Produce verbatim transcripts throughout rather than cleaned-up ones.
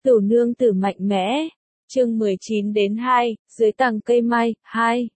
Tửu nương tử mạnh mẽ. Chương mười chín đến hai, dưới tầng cây mai, hai.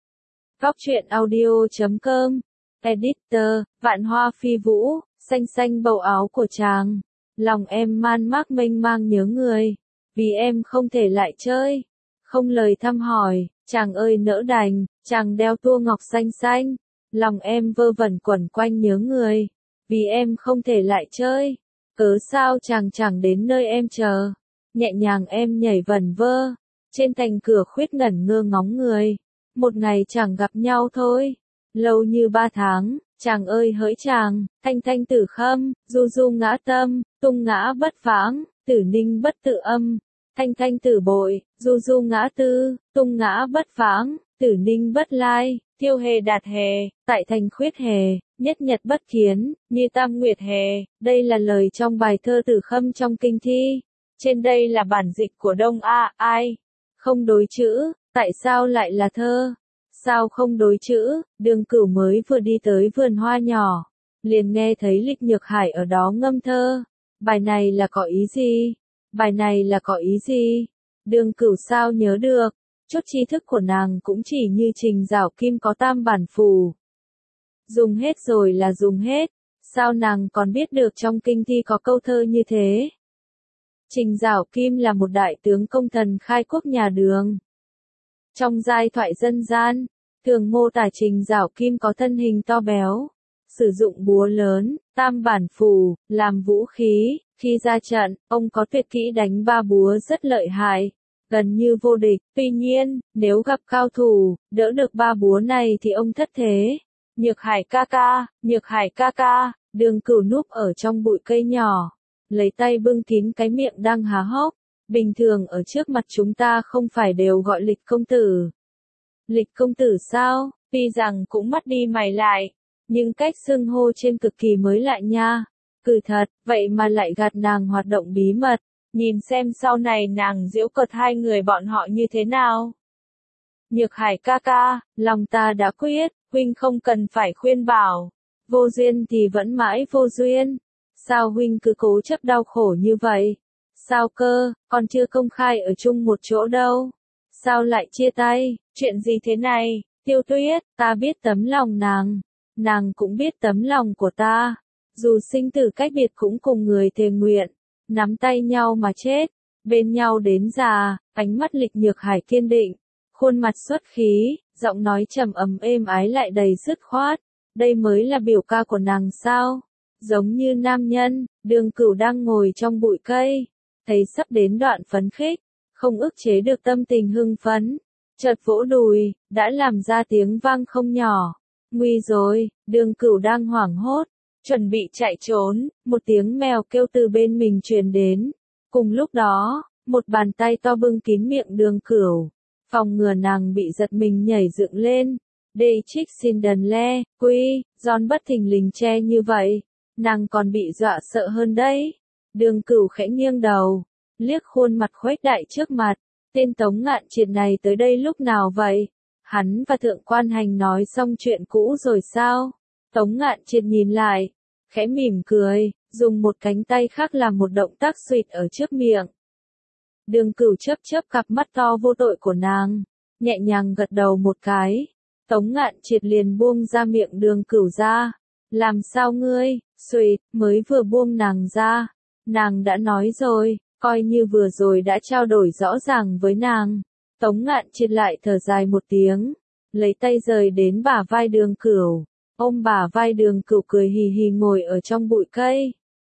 Góc truyện audio chấm com. Editor, Vạn Hoa Phi Vũ, xanh xanh bầu áo của chàng. Lòng em man mác mênh mang nhớ người. Vì em không thể lại chơi. Không lời thăm hỏi, chàng ơi nỡ đành, chàng đeo tua ngọc xanh xanh. Lòng em vơ vẩn quẩn quanh nhớ người. Vì em không thể lại chơi. Cớ sao chàng chẳng đến nơi em chờ. Nhẹ nhàng em nhảy vẩn vơ. Trên thành cửa khuyết ngẩn ngơ ngóng người. Một ngày chẳng gặp nhau thôi. Lâu như ba tháng, chàng ơi hỡi chàng, thanh thanh tử khâm, du du ngã tâm, tung ngã bất vãng, tử ninh bất tự âm. Thanh thanh tử bội, du du ngã tư, tung ngã bất vãng, tử ninh bất lai, tiêu hề đạt hề, tại thành khuyết hề, nhất nhật bất kiến, như tam nguyệt hề. Đây là lời trong bài thơ Tử Khâm trong kinh thi. Trên đây là bản dịch của Đông A, ai? Không đối chữ, tại sao lại là thơ? Sao không đối chữ? Đường Cửu mới vừa đi tới vườn hoa nhỏ, liền nghe thấy Lịch Nhược Hải ở đó ngâm thơ. Bài này là có ý gì? Bài này là có ý gì? Đường Cửu sao nhớ được? Chút tri thức của nàng cũng chỉ như Trình Giảo Kim có tam bản phù. Dùng hết rồi là dùng hết. Sao nàng còn biết được trong kinh thi có câu thơ như thế? Trình Giảo Kim là một đại tướng công thần khai quốc nhà Đường. Trong giai thoại dân gian, thường mô tả Trình Giảo Kim có thân hình to béo, sử dụng búa lớn, tam bản phù, làm vũ khí. Khi ra trận, ông có tuyệt kỹ đánh ba búa rất lợi hại, gần như vô địch. Tuy nhiên, nếu gặp cao thủ, đỡ được ba búa này thì ông thất thế. Nhược Hải ca ca, Nhược Hải ca ca, Đường Cửu núp ở trong bụi cây nhỏ, lấy tay bưng kín cái miệng đang há hốc. Bình thường ở trước mặt chúng ta không phải đều gọi Lịch công tử. Lịch công tử sao? Tuy rằng cũng mắt đi mày lại, nhưng cách xưng hô trên cực kỳ mới lạ nha. Cử thật, vậy mà lại gạt nàng hoạt động bí mật. Nhìn xem sau này nàng giễu cợt hai người bọn họ như thế nào. Nhược Hải ca ca, lòng ta đã quyết, huynh không cần phải khuyên bảo. Vô duyên thì vẫn mãi vô duyên. Sao huynh cứ cố chấp đau khổ như vậy? Sao cơ, còn chưa công khai ở chung một chỗ đâu. Sao lại chia tay, chuyện gì thế này? Tiêu Tuyết, ta biết tấm lòng nàng. Nàng cũng biết tấm lòng của ta. Dù sinh tử cách biệt cũng cùng người thề nguyện. Nắm tay nhau mà chết. Bên nhau đến già, ánh mắt Lịch Nhược Hải kiên định. Khuôn mặt xuất khí, giọng nói trầm ấm êm ái lại đầy dứt khoát. Đây mới là biểu ca của nàng sao? Giống như nam nhân, Đường Cửu đang ngồi trong bụi cây. Thấy sắp đến đoạn phấn khích, không ức chế được tâm tình hưng phấn. Chợt vỗ đùi, đã làm ra tiếng vang không nhỏ. Nguy rồi, Đường Cửu đang hoảng hốt, chuẩn bị chạy trốn, một tiếng mèo kêu từ bên mình truyền đến. Cùng lúc đó, một bàn tay to bưng kín miệng Đường Cửu, phòng ngừa nàng bị giật mình nhảy dựng lên. Đê trích xin đần le, quy, John bất thình lình che như vậy, nàng còn bị dọa sợ hơn đấy. Đường Cửu khẽ nghiêng đầu, liếc khuôn mặt khuếch đại trước mặt. Tên Tống Ngạn Triệt này tới đây lúc nào vậy? Hắn và Thượng Quan Hành nói xong chuyện cũ rồi sao? Tống Ngạn Triệt nhìn lại, khẽ mỉm cười, dùng một cánh tay khác làm một động tác xuyệt ở trước miệng. Đường Cửu chớp chớp cặp mắt to vô tội của nàng, nhẹ nhàng gật đầu một cái. Tống Ngạn Triệt liền buông ra miệng Đường Cửu ra. Làm sao ngươi? Xuyệt, mới vừa buông nàng ra. Nàng đã nói rồi, coi như vừa rồi đã trao đổi rõ ràng với nàng. Tống Ngạn Triệt lại thở dài một tiếng, lấy tay rời đến bả vai Đường Cửu, ôm bả vai Đường Cửu cười hì hì ngồi ở trong bụi cây.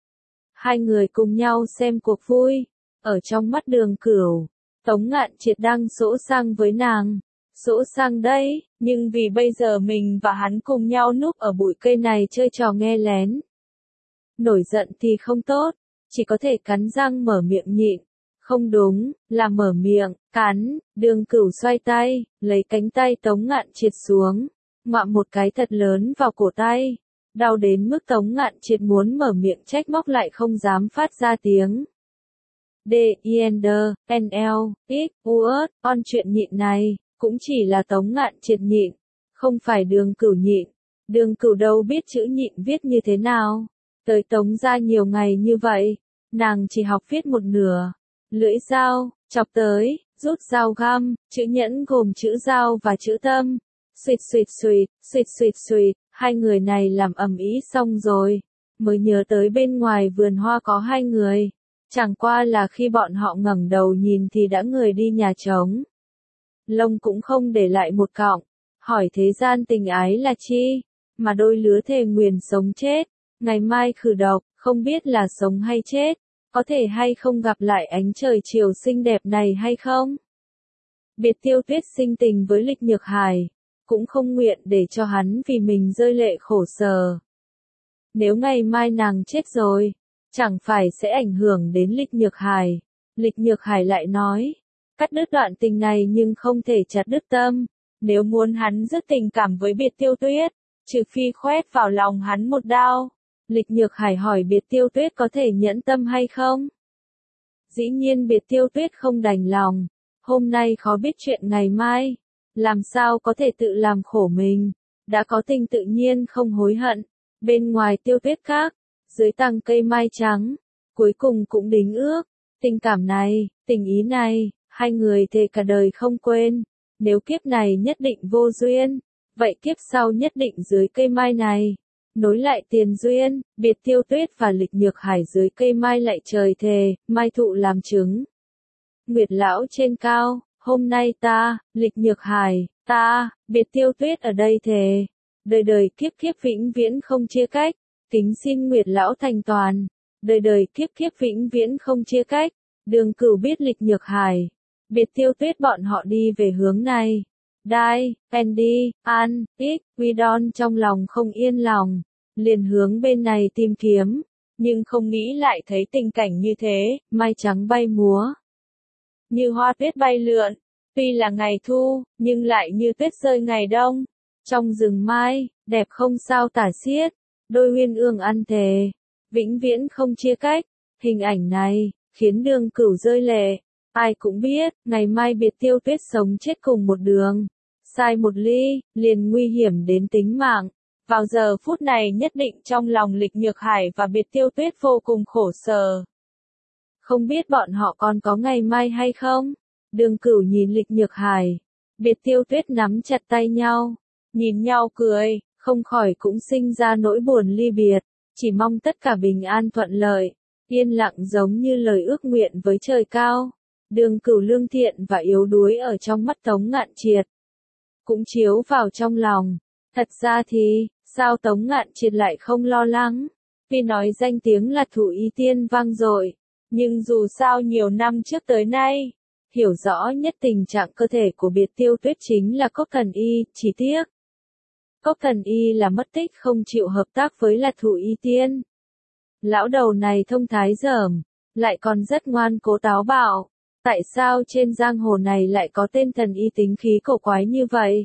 Hai người cùng nhau xem cuộc vui. Ở trong mắt Đường Cửu, Tống Ngạn Triệt đang sỗ sang với nàng. Sỗ sang đấy, nhưng vì bây giờ mình và hắn cùng nhau núp ở bụi cây này chơi trò nghe lén. Nổi giận thì không tốt. Chỉ có thể cắn răng mở miệng nhịn. Không đúng, là mở miệng, cắn. Đường Cửu xoay tay, lấy cánh tay Tống Ngạn Triệt xuống, ngoạm một cái thật lớn vào cổ tay. Đau đến mức Tống Ngạn Triệt muốn mở miệng trách móc lại không dám phát ra tiếng. D, Ender, N L, X, U, S, on chuyện nhịn này, cũng chỉ là Tống Ngạn Triệt nhịn, không phải Đường Cửu nhịn. Đường Cửu đâu biết chữ nhịn viết như thế nào. Tới Tống gia nhiều ngày như vậy, nàng chỉ học viết một nửa. lưỡi dao, chọc tới, rút dao găm, chữ nhẫn gồm chữ dao và chữ tâm. Xuyệt xuyệt xuyệt, xuyệt xuyệt xuyệt, hai người này làm ầm ĩ xong rồi, mới nhớ tới bên ngoài vườn hoa có hai người. Chẳng qua là khi bọn họ ngẩng đầu nhìn thì đã người đi nhà trống. Lông cũng không để lại một cọng, hỏi thế gian tình ái là chi, mà đôi lứa thề nguyền sống chết, ngày mai khử độc, không biết là sống hay chết, có thể hay không gặp lại ánh trời chiều xinh đẹp này hay không? Biệt Tiêu Tuyết sinh tình với Lịch Nhược Hải, cũng không nguyện để cho hắn vì mình rơi lệ khổ sở. Nếu ngày mai nàng chết rồi, chẳng phải sẽ ảnh hưởng đến Lịch Nhược Hải. Lịch Nhược Hải lại nói, cắt đứt đoạn tình này nhưng không thể chặt đứt tâm. Nếu muốn hắn dứt tình cảm với Biệt Tiêu Tuyết, trừ phi khoét vào lòng hắn một đao. Lịch Nhược Hải hỏi Biệt Tiêu Tuyết có thể nhẫn tâm hay không? Dĩ nhiên Biệt Tiêu Tuyết không đành lòng, hôm nay khó biết chuyện ngày mai, làm sao có thể tự làm khổ mình, đã có tình tự nhiên không hối hận. Bên ngoài Tiêu Tuyết Các, dưới tầng cây mai trắng, cuối cùng cũng đính ước, tình cảm này, tình ý này, hai người thề cả đời không quên, nếu kiếp này nhất định vô duyên, vậy kiếp sau nhất định dưới cây mai này, nối lại tiền duyên. Biệt Tiêu Tuyết và Lịch Nhược Hải dưới cây mai lại trời thề, mai thụ làm chứng. Nguyệt lão trên cao, hôm nay ta, Lịch Nhược Hải, ta, Biệt Tiêu Tuyết ở đây thề, đời đời kiếp kiếp vĩnh viễn không chia cách, kính xin Nguyệt lão thành toàn, đời đời kiếp kiếp vĩnh viễn không chia cách. Đường Cửu biết Lịch Nhược Hải, Biệt Tiêu Tuyết bọn họ đi về hướng này. Dai, Andy, An, X, Widon trong lòng không yên lòng, liền hướng bên này tìm kiếm, nhưng không nghĩ lại thấy tình cảnh như thế, mai trắng bay múa. Như hoa tuyết bay lượn, tuy là ngày thu, nhưng lại như tuyết rơi ngày đông. Trong rừng mai, đẹp không sao tả xiết, đôi uyên ương ăn thề, vĩnh viễn không chia cách. Hình ảnh này, khiến Đường Cửu rơi lệ. Ai cũng biết, ngày mai Biệt Tiêu Tuyết sống chết cùng một đường. Sai một ly, liền nguy hiểm đến tính mạng. Vào giờ phút này nhất định trong lòng Lịch Nhược Hải và Biệt Tiêu Tuyết vô cùng khổ sở. Không biết bọn họ còn có ngày mai hay không? Đường Cửu nhìn Lịch Nhược Hải, Biệt Tiêu Tuyết nắm chặt tay nhau, nhìn nhau cười, không khỏi cũng sinh ra nỗi buồn ly biệt, chỉ mong tất cả bình an thuận lợi, yên lặng giống như lời ước nguyện với trời cao. Đường Cửu lương thiện và yếu đuối ở trong mắt Tống Ngạn Triệt, cũng chiếu vào trong lòng. Thật ra thì, sao Tống Ngạn Triệt lại không lo lắng? Vì nói danh tiếng là Thụ Y Tiên vang dội, nhưng dù sao nhiều năm trước tới nay, hiểu rõ nhất tình trạng cơ thể của Biệt Tiêu Tuyết chính là Cốc Thần Y, chỉ tiếc. Cốc Thần Y là mất tích không chịu hợp tác với là Thụ Y Tiên. Lão đầu này thông thái dởm, lại còn rất ngoan cố táo bạo. Tại sao trên giang hồ này lại có tên thần y tính khí cổ quái như vậy?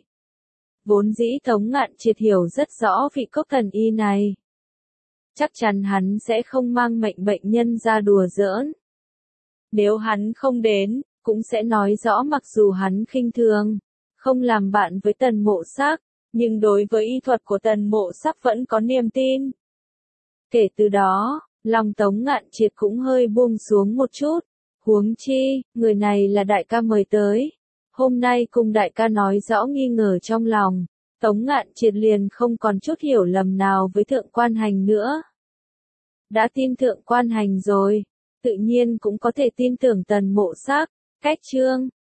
Vốn dĩ Tống Ngạn Triệt hiểu rất rõ vị Cốc Thần Y này. Chắc chắn hắn sẽ không mang mệnh bệnh nhân ra đùa giỡn. Nếu hắn không đến, cũng sẽ nói rõ mặc dù hắn khinh thường, không làm bạn với Tần Mộ Sắc, nhưng đối với y thuật của Tần Mộ Sắc vẫn có niềm tin. Kể từ đó, lòng Tống Ngạn Triệt cũng hơi buông xuống một chút. Huống chi, người này là đại ca mời tới. Hôm nay cùng đại ca nói rõ nghi ngờ trong lòng, Tống Ngạn Triệt liền không còn chút hiểu lầm nào với Thượng Quan Hành nữa. Đã tin Thượng Quan Hành rồi, tự nhiên cũng có thể tin tưởng Tần Mộ Sắc. Cách chương